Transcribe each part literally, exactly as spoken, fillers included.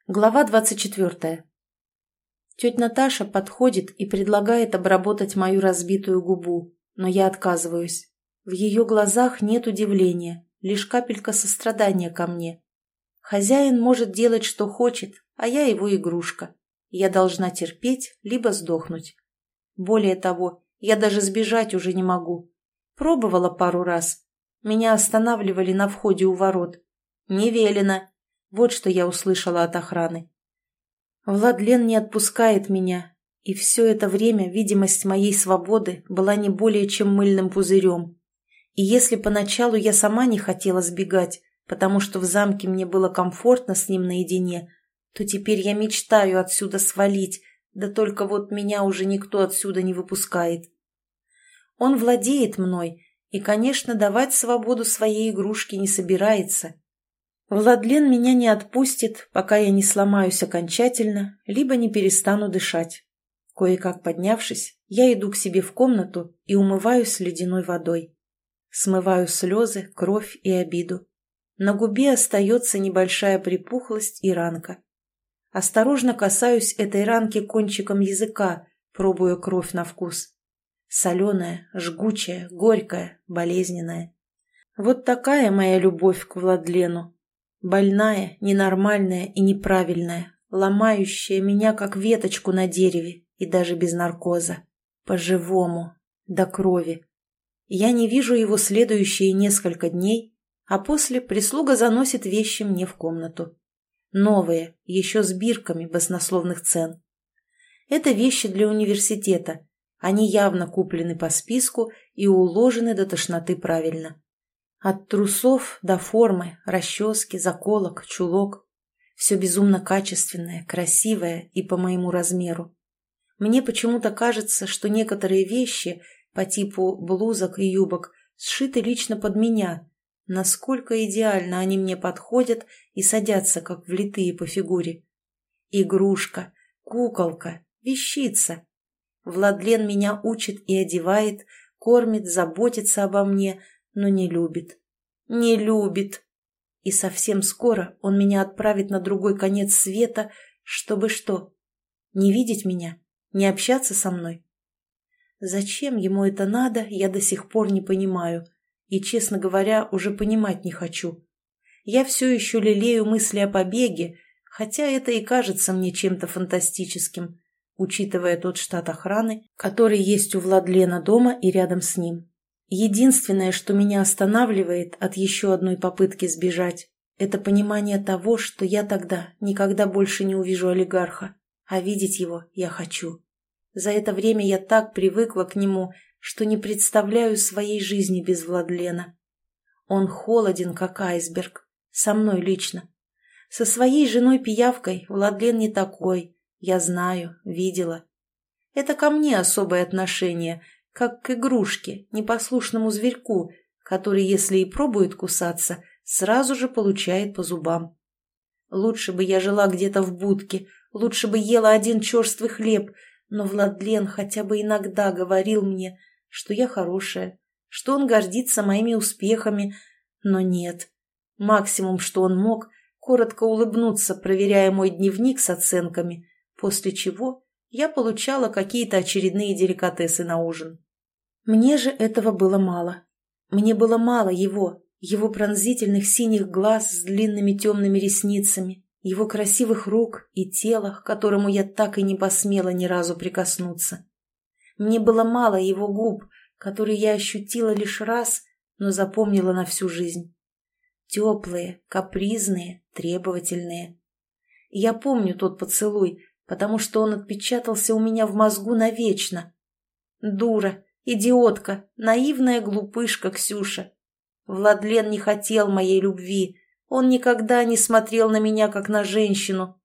Глава двадцать четвертая. Тетя Наташа подходит и предлагает обработать мою разбитую губу, но я отказываюсь. В ее глазах нет удивления, лишь капелька сострадания ко мне. Хозяин может делать, что хочет, а я его игрушка. Я должна терпеть, либо сдохнуть. Более того, я даже сбежать уже не могу. Пробовала пару раз. Меня останавливали на входе у ворот. Не велено. Вот что я услышала от охраны. Владлен не отпускает меня, и все это время видимость моей свободы была не более чем мыльным пузырем. И если поначалу я сама не хотела сбегать, потому что в замке мне было комфортно с ним наедине, то теперь я мечтаю отсюда свалить, да только вот меня уже никто отсюда не выпускает. Он владеет мной и, конечно, давать свободу своей игрушке не собирается. Владлен меня не отпустит, пока я не сломаюсь окончательно, либо не перестану дышать. Кое-как поднявшись, я иду к себе в комнату и умываюсь ледяной водой. Смываю слезы, кровь и обиду. На губе остается небольшая припухлость и ранка. Осторожно касаюсь этой ранки кончиком языка, пробуя кровь на вкус. Соленая, жгучая, горькая, болезненная. Вот такая моя любовь к Владлену. Больная, ненормальная и неправильная, ломающая меня, как веточку на дереве, и даже без наркоза. По-живому, до крови. Я не вижу его следующие несколько дней, а после прислуга заносит вещи мне в комнату. Новые, еще с бирками баснословных цен. Это вещи для университета. Они явно куплены по списку и уложены до тошноты правильно. От трусов до формы, расчески, заколок, чулок. Все безумно качественное, красивое и по моему размеру. Мне почему-то кажется, что некоторые вещи по типу блузок и юбок сшиты лично под меня. Насколько идеально они мне подходят и садятся, как влитые по фигуре. Игрушка, куколка, вещица. Владлен меня учит и одевает, кормит, заботится обо мне, но не любит. Не любит. И совсем скоро он меня отправит на другой конец света, чтобы что? Не видеть меня? Не общаться со мной? Зачем ему это надо, я до сих пор не понимаю. И, честно говоря, уже понимать не хочу. Я все еще лелею мысли о побеге, хотя это и кажется мне чем-то фантастическим, учитывая тот штат охраны, который есть у Владлена дома и рядом с ним. Единственное, что меня останавливает от еще одной попытки сбежать, это понимание того, что я тогда никогда больше не увижу олигарха, а видеть его я хочу. За это время я так привыкла к нему, что не представляю своей жизни без Владлена. Он холоден, как айсберг, со мной лично. Со своей женой-пиявкой Владлен не такой, я знаю, видела. Это ко мне особое отношение – как к игрушке, непослушному зверьку, который, если и пробует кусаться, сразу же получает по зубам. Лучше бы я жила где-то в будке, лучше бы ела один черствый хлеб, но Владлен хотя бы иногда говорил мне, что я хорошая, что он гордится моими успехами, но нет. Максимум, что он мог, коротко улыбнуться, проверяя мой дневник с оценками, после чего я получала какие-то очередные деликатесы на ужин. Мне же этого было мало. Мне было мало его, его пронзительных синих глаз с длинными темными ресницами, его красивых рук и тела, к которому я так и не посмела ни разу прикоснуться. Мне было мало его губ, которые я ощутила лишь раз, но запомнила на всю жизнь. Теплые, капризные, требовательные. Я помню тот поцелуй, потому что он отпечатался у меня в мозгу навечно. Дура! Идиотка, наивная глупышка Ксюша. Владлен не хотел моей любви, он никогда не смотрел на меня, как на женщину.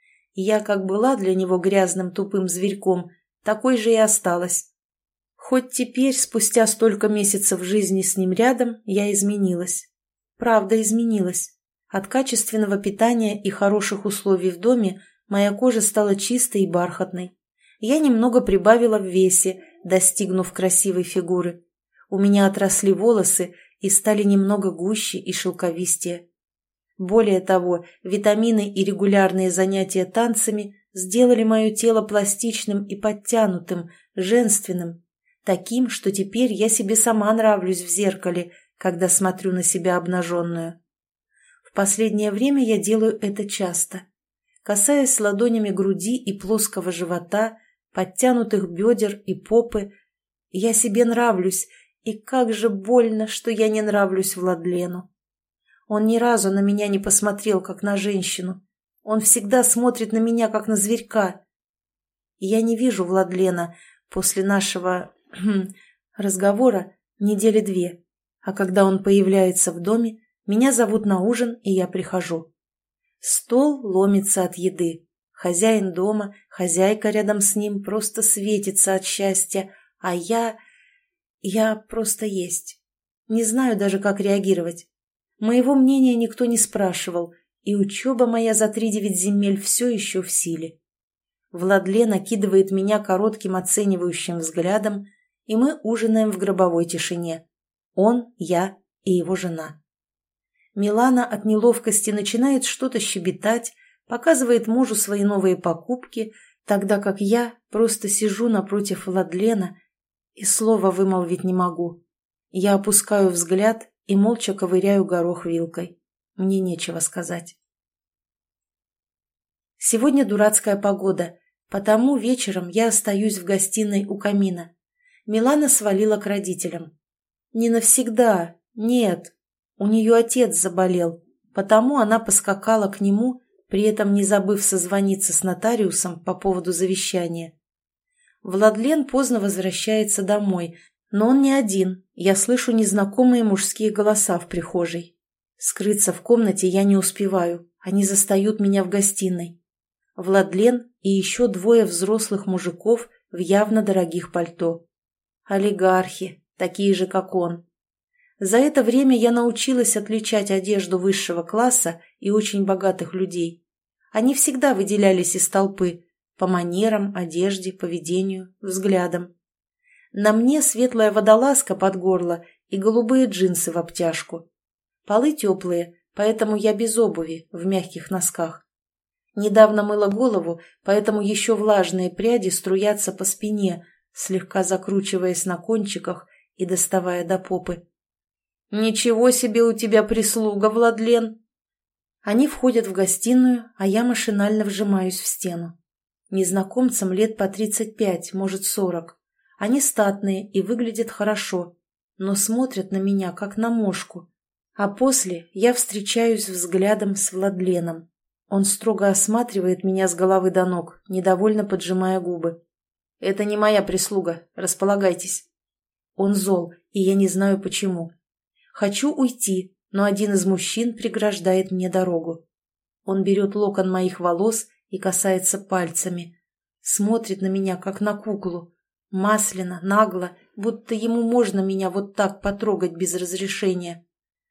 Я как была для него грязным тупым зверьком, такой же и осталась. Хоть теперь, спустя столько месяцев жизни с ним рядом, я изменилась. Правда, изменилась. От качественного питания и хороших условий в доме моя кожа стала чистой и бархатной. Я немного прибавила в весе, достигнув красивой фигуры. У меня отросли волосы и стали немного гуще и шелковистее. Более того, витамины и регулярные занятия танцами сделали мое тело пластичным и подтянутым, женственным, таким, что теперь я себе сама нравлюсь в зеркале, когда смотрю на себя обнаженную. В последнее время я делаю это часто, касаясь ладонями груди и плоского живота, подтянутых бедер и попы. Я себе нравлюсь, и как же больно, что я не нравлюсь Владлену. Он ни разу на меня не посмотрел, как на женщину. Он всегда смотрит на меня, как на зверька. Я не вижу Владлена после нашего разговора недели две, а когда он появляется в доме, меня зовут на ужин, и я прихожу. Стол ломится от еды. Хозяин дома, хозяйка рядом с ним просто светится от счастья, а я... я просто есть. Не знаю даже, как реагировать. Моего мнения никто не спрашивал, и учеба моя за три девять земель все еще в силе. Владлен накидывает меня коротким оценивающим взглядом, и мы ужинаем в гробовой тишине. Он, я и его жена. Милана от неловкости начинает что-то щебетать, показывает мужу свои новые покупки, тогда как я просто сижу напротив Владлена и слова вымолвить не могу. Я опускаю взгляд и молча ковыряю горох вилкой. Мне нечего сказать. Сегодня дурацкая погода, потому вечером я остаюсь в гостиной у камина. Милана свалила к родителям. Не навсегда, нет. У нее отец заболел, потому она поскакала к нему, при этом не забыв созвониться с нотариусом по поводу завещания. Владлен поздно возвращается домой, но он не один, я слышу незнакомые мужские голоса в прихожей. Скрыться в комнате я не успеваю, они застают меня в гостиной. Владлен и еще двое взрослых мужиков в явно дорогих пальто. Олигархи, такие же, как он. За это время я научилась отличать одежду высшего класса и очень богатых людей. Они всегда выделялись из толпы по манерам, одежде, поведению, взглядам. На мне светлая водолазка под горло и голубые джинсы в обтяжку. Полы теплые, поэтому я без обуви, в мягких носках. Недавно мыла голову, поэтому еще влажные пряди струятся по спине, слегка закручиваясь на кончиках и доставая до попы. «Ничего себе у тебя прислуга, Владлен!» Они входят в гостиную, а я машинально вжимаюсь в стену. Незнакомцам лет по тридцать пять, может сорок. Они статные и выглядят хорошо, но смотрят на меня, как на мошку. А после я встречаюсь взглядом с Владленом. Он строго осматривает меня с головы до ног, недовольно поджимая губы. «Это не моя прислуга, располагайтесь». Он зол, и я не знаю почему. Хочу уйти, но один из мужчин преграждает мне дорогу. Он берет локон моих волос и касается пальцами. Смотрит на меня, как на куклу. Масляно, нагло, будто ему можно меня вот так потрогать без разрешения.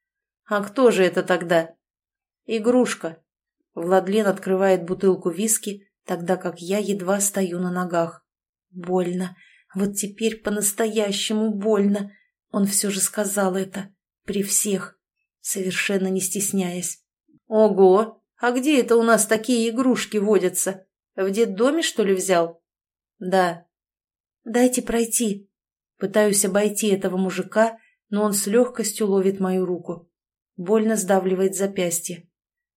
«А кто же это тогда?» «Игрушка». Владлен открывает бутылку виски, тогда как я едва стою на ногах. Больно. Вот теперь по-настоящему больно. Он все же сказал это. При всех. Совершенно не стесняясь. «Ого! А где это у нас такие игрушки водятся? В детдоме, что ли, взял?» «Да». «Дайте пройти». Пытаюсь обойти этого мужика, но он с легкостью ловит мою руку. Больно сдавливает запястье.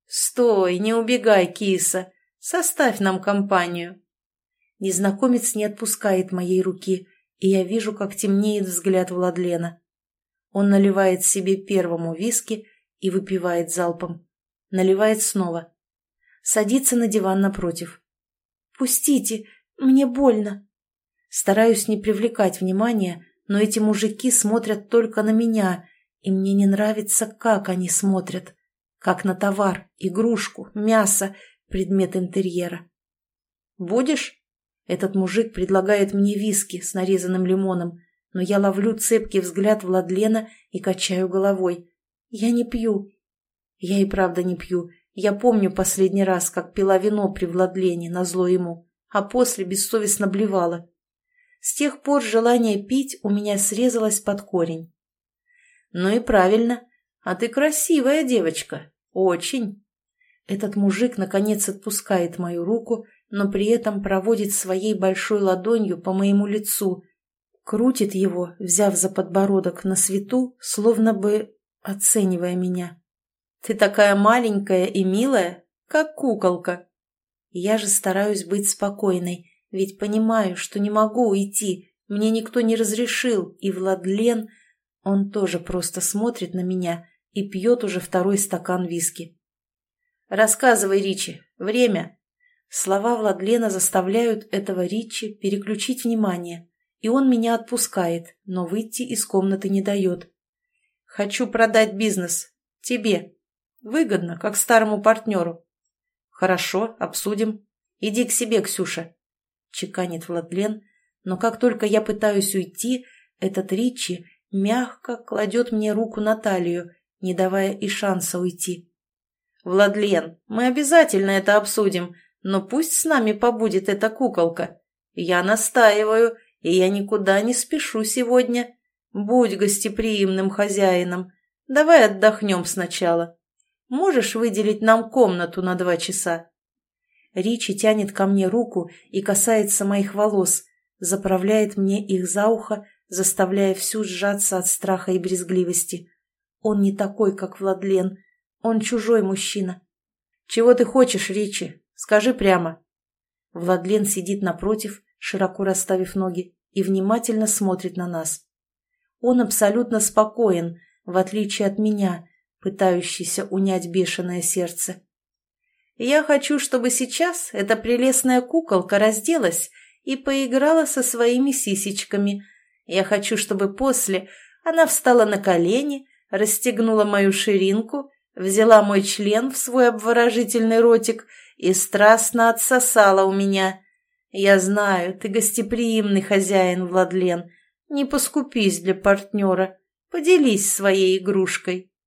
«Стой, не убегай, киса! Составь нам компанию!» Незнакомец не отпускает моей руки, и я вижу, как темнеет взгляд Владлена. Он наливает себе первому виски и выпивает залпом. Наливает снова. Садится на диван напротив. «Пустите, мне больно!» Стараюсь не привлекать внимания, но эти мужики смотрят только на меня, и мне не нравится, как они смотрят. Как на товар, игрушку, мясо, предмет интерьера. «Будешь?» Этот мужик предлагает мне виски с нарезанным лимоном, но я ловлю цепкий взгляд Владлена и качаю головой. «Я не пью». Я и правда не пью. Я помню последний раз, как пила вино при Владлене назло ему, а после бессовестно блевала. С тех пор желание пить у меня срезалось под корень. «Ну и правильно. А ты красивая девочка. Очень. Этот мужик наконец отпускает мою руку, но при этом проводит своей большой ладонью по моему лицу, крутит его, взяв за подбородок на свету, словно бы оценивая меня. «Ты такая маленькая и милая, как куколка». Я же стараюсь быть спокойной, ведь понимаю, что не могу уйти, мне никто не разрешил, и Владлен, он тоже просто смотрит на меня и пьет уже второй стакан виски. «Рассказывай, Ричи, время». Слова Владлена заставляют этого Ричи переключить внимание, и он меня отпускает, но выйти из комнаты не дает. «Хочу продать бизнес. Тебе. Выгодно, как старому партнеру». «Хорошо, обсудим. Иди к себе, Ксюша», — чеканит Владлен, но как только я пытаюсь уйти, этот Ричи мягко кладет мне руку на талию, не давая и шанса уйти. «Владлен, мы обязательно это обсудим, но пусть с нами побудет эта куколка. Я настаиваю, и я никуда не спешу сегодня. Будь гостеприимным хозяином. Давай отдохнем сначала. Можешь выделить нам комнату на два часа?» Ричи тянет ко мне руку и касается моих волос, заправляет мне их за ухо, заставляя всю сжаться от страха и брезгливости. Он не такой, как Владлен. Он чужой мужчина. «Чего ты хочешь, Ричи? Скажи прямо». Владлен сидит напротив, широко расставив ноги, и внимательно смотрит на нас. Он абсолютно спокоен, в отличие от меня, пытающийся унять бешеное сердце. «Я хочу, чтобы сейчас эта прелестная куколка разделась и поиграла со своими сисечками. Я хочу, чтобы после она встала на колени, расстегнула мою ширинку, взяла мой член в свой обворожительный ротик и страстно отсосала у меня. Я знаю, ты гостеприимный хозяин, Владлен. Не поскупись для партнера, поделись своей игрушкой».